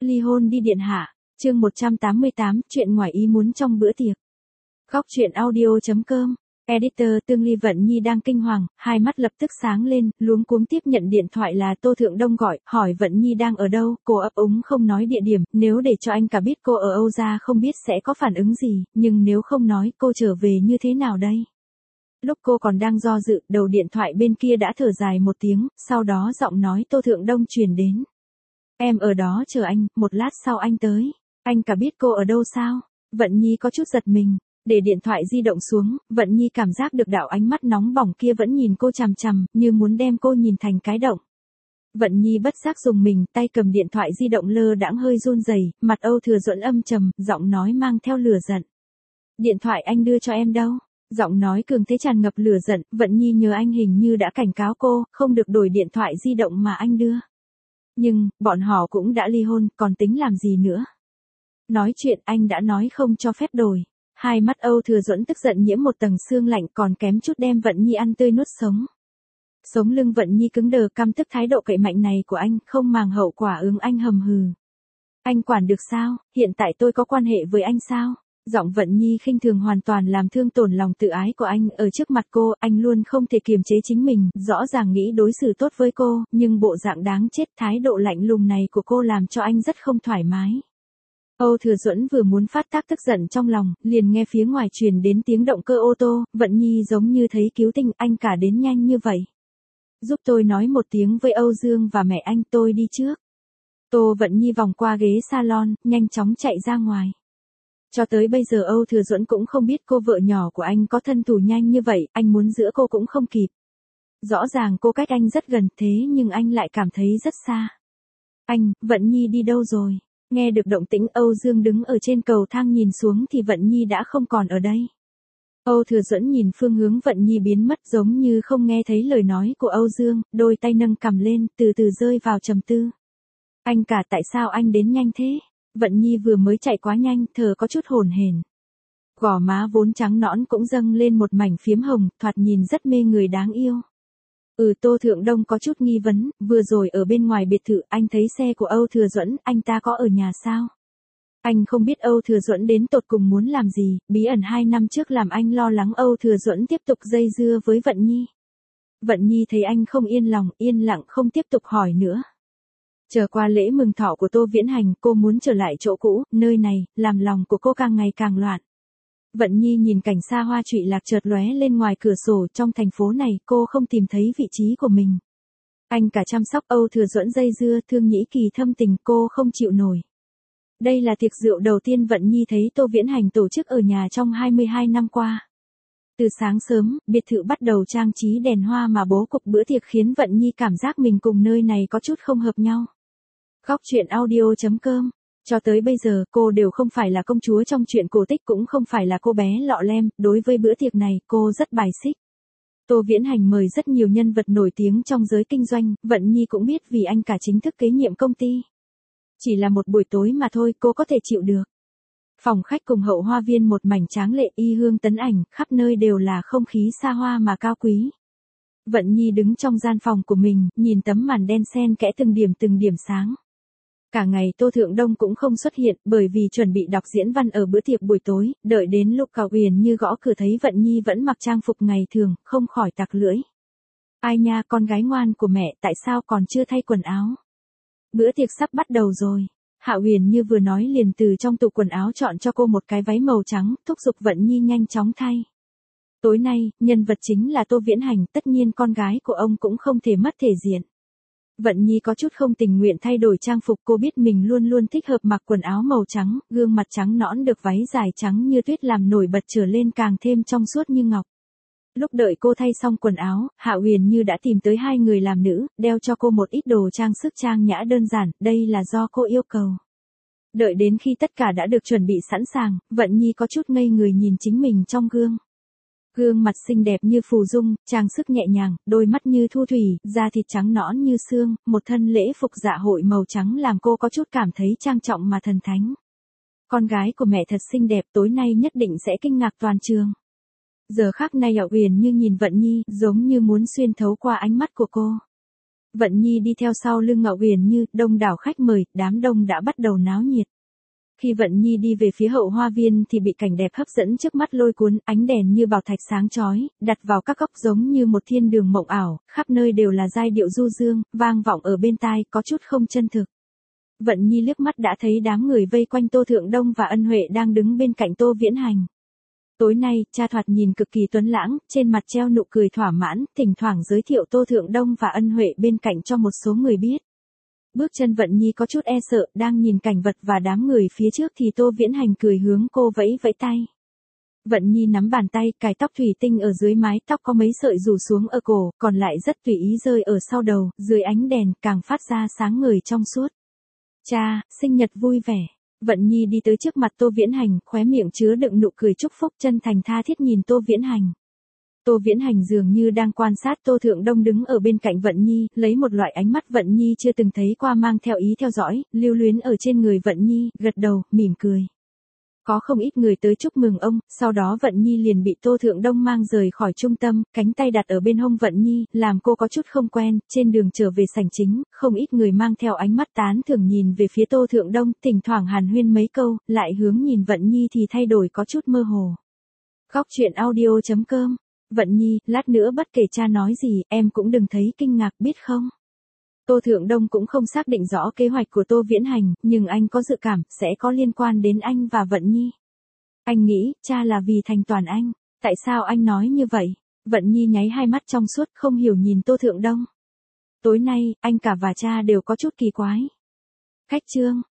Ly hôn đi điện hạ. Chương 188, chuyện ngoài ý muốn trong bữa tiệc. Góc truyện audio.com. Editor Tương Ly. Vận Nhi đang kinh hoàng, hai mắt lập tức sáng lên, luống cuống tiếp nhận điện thoại là Tô Thượng Đông gọi, hỏi Vận Nhi đang ở đâu, cô ấp úng không nói địa điểm, nếu để cho anh cả biết cô ở Âu gia không biết sẽ có phản ứng gì, nhưng nếu không nói cô trở về như thế nào đây? Lúc cô còn đang do dự, đầu điện thoại bên kia đã thở dài một tiếng, sau đó giọng nói Tô Thượng Đông truyền đến. Em ở đó chờ anh, một lát sau anh tới. Anh cả biết cô ở đâu sao? Vận Nhi có chút giật mình. Để điện thoại di động xuống, Vận Nhi cảm giác được đạo ánh mắt nóng bỏng kia vẫn nhìn cô chằm chằm, như muốn đem cô nhìn thành cái động. Vận Nhi bất giác dùng mình, tay cầm điện thoại di động lơ đãng hơi run rẩy, mặt Âu Thừa Duẫn âm trầm, giọng nói mang theo lửa giận. Điện thoại anh đưa cho em đâu? Giọng nói cường thế tràn ngập lửa giận, Vận Nhi nhớ anh hình như đã cảnh cáo cô, không được đổi điện thoại di động mà anh đưa. Nhưng, bọn họ cũng đã ly hôn, còn tính làm gì nữa? Nói chuyện anh đã nói không cho phép đổi. Hai mắt Âu Thừa Duẫn tức giận nhiễm một tầng sương lạnh còn kém chút đem Vận Nhi ăn tươi nuốt sống. Sống lưng Vận Nhi cứng đờ căm tức thái độ cậy mạnh này của anh, không màng hậu quả ứng anh hầm hừ. Anh quản được sao, hiện tại tôi có quan hệ với anh sao? Giọng Vận Nhi khinh thường hoàn toàn làm thương tổn lòng tự ái của anh, ở trước mặt cô, anh luôn không thể kiềm chế chính mình, rõ ràng nghĩ đối xử tốt với cô, nhưng bộ dạng đáng chết thái độ lạnh lùng này của cô làm cho anh rất không thoải mái. Âu Thừa Duẫn vừa muốn phát tác tức giận trong lòng, liền nghe phía ngoài truyền đến tiếng động cơ ô tô, Vận Nhi giống như thấy cứu tinh, anh cả đến nhanh như vậy. Giúp tôi nói một tiếng với Âu Dương và mẹ anh, tôi đi trước. Tô Vận Nhi vòng qua ghế salon, nhanh chóng chạy ra ngoài. Cho tới bây giờ Âu Thừa Duẫn cũng không biết cô vợ nhỏ của anh có thân thủ nhanh như vậy, anh muốn giữa cô cũng không kịp. Rõ ràng cô cách anh rất gần thế nhưng anh lại cảm thấy rất xa. Anh, Vận Nhi đi đâu rồi? Nghe được động tĩnh Âu Dương đứng ở trên cầu thang nhìn xuống thì Vận Nhi đã không còn ở đây. Âu Thừa Duẫn nhìn phương hướng Vận Nhi biến mất giống như không nghe thấy lời nói của Âu Dương, đôi tay nâng cằm lên, từ từ rơi vào trầm tư. Anh cả tại sao anh đến nhanh thế? Vận Nhi vừa mới chạy quá nhanh, thở có chút hổn hển. Gò má vốn trắng nõn cũng dâng lên một mảnh phiếm hồng, thoạt nhìn rất mê người đáng yêu. Tô Thượng Đông có chút nghi vấn, vừa rồi ở bên ngoài biệt thự anh thấy xe của Âu Thừa Duẫn, anh ta có ở nhà sao? Anh không biết Âu Thừa Duẫn đến tột cùng muốn làm gì, bí ẩn 2 năm trước làm anh lo lắng Âu Thừa Duẫn tiếp tục dây dưa với Vận Nhi. Vận Nhi thấy anh không yên lòng, yên lặng không tiếp tục hỏi nữa. Chờ qua lễ mừng thọ của Tô Viễn Hành, cô muốn trở lại chỗ cũ, nơi này, làm lòng của cô càng ngày càng loạn. Vận Nhi nhìn cảnh xa hoa trụy lạc chợt lóe lên ngoài cửa sổ, trong thành phố này, cô không tìm thấy vị trí của mình. Anh cả chăm sóc Âu Thừa Duẫn dây dưa, thương nhĩ kỳ thâm tình, cô không chịu nổi. Đây là tiệc rượu đầu tiên Vận Nhi thấy Tô Viễn Hành tổ chức ở nhà trong 22 năm qua. Từ sáng sớm, biệt thự bắt đầu trang trí đèn hoa mà bố cục bữa tiệc khiến Vận Nhi cảm giác mình cùng nơi này có chút không hợp nhau. Góc truyện audio.com. Cho tới bây giờ, cô đều không phải là công chúa trong truyện cổ tích cũng không phải là cô bé lọ lem, đối với bữa tiệc này, cô rất bài xích. Tô Viễn Hành mời rất nhiều nhân vật nổi tiếng trong giới kinh doanh, Vận Nhi cũng biết vì anh cả chính thức kế nhiệm công ty. Chỉ là một buổi tối mà thôi, cô có thể chịu được. Phòng khách cùng hậu hoa viên một mảnh tráng lệ y hương tấn ảnh, khắp nơi đều là không khí xa hoa mà cao quý. Vận Nhi đứng trong gian phòng của mình, nhìn tấm màn đen xen kẽ từng điểm sáng. Cả ngày Tô Thượng Đông cũng không xuất hiện, bởi vì chuẩn bị đọc diễn văn ở bữa tiệc buổi tối, đợi đến lúc Cao Huyền Như gõ cửa thấy Vận Nhi vẫn mặc trang phục ngày thường, không khỏi tặc lưỡi. Ai nha, con gái ngoan của mẹ, tại sao còn chưa thay quần áo? Bữa tiệc sắp bắt đầu rồi. Hạo Huyền Như vừa nói liền từ trong tủ quần áo chọn cho cô một cái váy màu trắng, thúc giục Vận Nhi nhanh chóng thay. Tối nay, nhân vật chính là Tô Viễn Hành, tất nhiên con gái của ông cũng không thể mất thể diện. Vận Nhi có chút không tình nguyện thay đổi trang phục, cô biết mình luôn luôn thích hợp mặc quần áo màu trắng, gương mặt trắng nõn được váy dài trắng như tuyết làm nổi bật trở lên càng thêm trong suốt như ngọc. Lúc đợi cô thay xong quần áo, Hạo Huyền Như đã tìm tới 2 người làm nữ, đeo cho cô một ít đồ trang sức trang nhã đơn giản, đây là do cô yêu cầu. Đợi đến khi tất cả đã được chuẩn bị sẵn sàng, Vận Nhi có chút ngây người nhìn chính mình trong gương. Gương mặt xinh đẹp như phù dung, trang sức nhẹ nhàng, đôi mắt như thu thủy, da thịt trắng nõn như xương, một thân lễ phục dạ hội màu trắng làm cô có chút cảm thấy trang trọng mà thần thánh. Con gái của mẹ thật xinh đẹp, tối nay nhất định sẽ kinh ngạc toàn trường. Giờ khắc này Hạo Huyền Như nhìn Vận Nhi, giống như muốn xuyên thấu qua ánh mắt của cô. Vận Nhi đi theo sau lưng Ngạo Uyển Như, đông đảo khách mời, đám đông đã bắt đầu náo nhiệt. Khi Vận Nhi đi về phía hậu hoa viên thì bị cảnh đẹp hấp dẫn trước mắt lôi cuốn, ánh đèn như bảo thạch sáng chói, đặt vào các góc giống như một thiên đường mộng ảo, khắp nơi đều là giai điệu du dương, vang vọng ở bên tai, có chút không chân thực. Vận Nhi liếc mắt đã thấy đám người vây quanh Tô Thượng Đông và Ân Huệ đang đứng bên cạnh Tô Viễn Hành. Tối nay, cha thoạt nhìn cực kỳ tuấn lãng, trên mặt treo nụ cười thỏa mãn, thỉnh thoảng giới thiệu Tô Thượng Đông và Ân Huệ bên cạnh cho một số người biết. Bước chân Vận Nhi có chút e sợ, đang nhìn cảnh vật và đám người phía trước thì Tô Viễn Hành cười hướng cô vẫy vẫy tay. Vận Nhi nắm bàn tay, cài tóc thủy tinh ở dưới mái tóc có mấy sợi rủ xuống ở cổ, còn lại rất tùy ý rơi ở sau đầu, dưới ánh đèn, càng phát ra sáng ngời trong suốt. Cha, sinh nhật vui vẻ. Vận Nhi đi tới trước mặt Tô Viễn Hành, khóe miệng chứa đựng nụ cười chúc phúc, chân thành tha thiết nhìn Tô Viễn Hành. Tô Viễn Hành dường như đang quan sát Tô Thượng Đông đứng ở bên cạnh Vận Nhi, lấy một loại ánh mắt Vận Nhi chưa từng thấy qua mang theo ý theo dõi, lưu luyến ở trên người Vận Nhi, gật đầu, mỉm cười. Có không ít người tới chúc mừng ông, sau đó Vận Nhi liền bị Tô Thượng Đông mang rời khỏi trung tâm, cánh tay đặt ở bên hông Vận Nhi, làm cô có chút không quen, trên đường trở về sảnh chính, không ít người mang theo ánh mắt tán thưởng nhìn về phía Tô Thượng Đông, thỉnh thoảng hàn huyên mấy câu, lại hướng nhìn Vận Nhi thì thay đổi có chút mơ hồ. Góc truyện audio.com. Vận Nhi, lát nữa bất kể cha nói gì, em cũng đừng thấy kinh ngạc biết không? Tô Thượng Đông cũng không xác định rõ kế hoạch của Tô Viễn Hành, nhưng anh có dự cảm, sẽ có liên quan đến anh và Vận Nhi. Anh nghĩ, cha là vì thành toàn anh. Tại sao anh nói như vậy? Vận Nhi nháy hai mắt trong suốt, không hiểu nhìn Tô Thượng Đông. Tối nay, anh cả và cha đều có chút kỳ quái. Khách trương,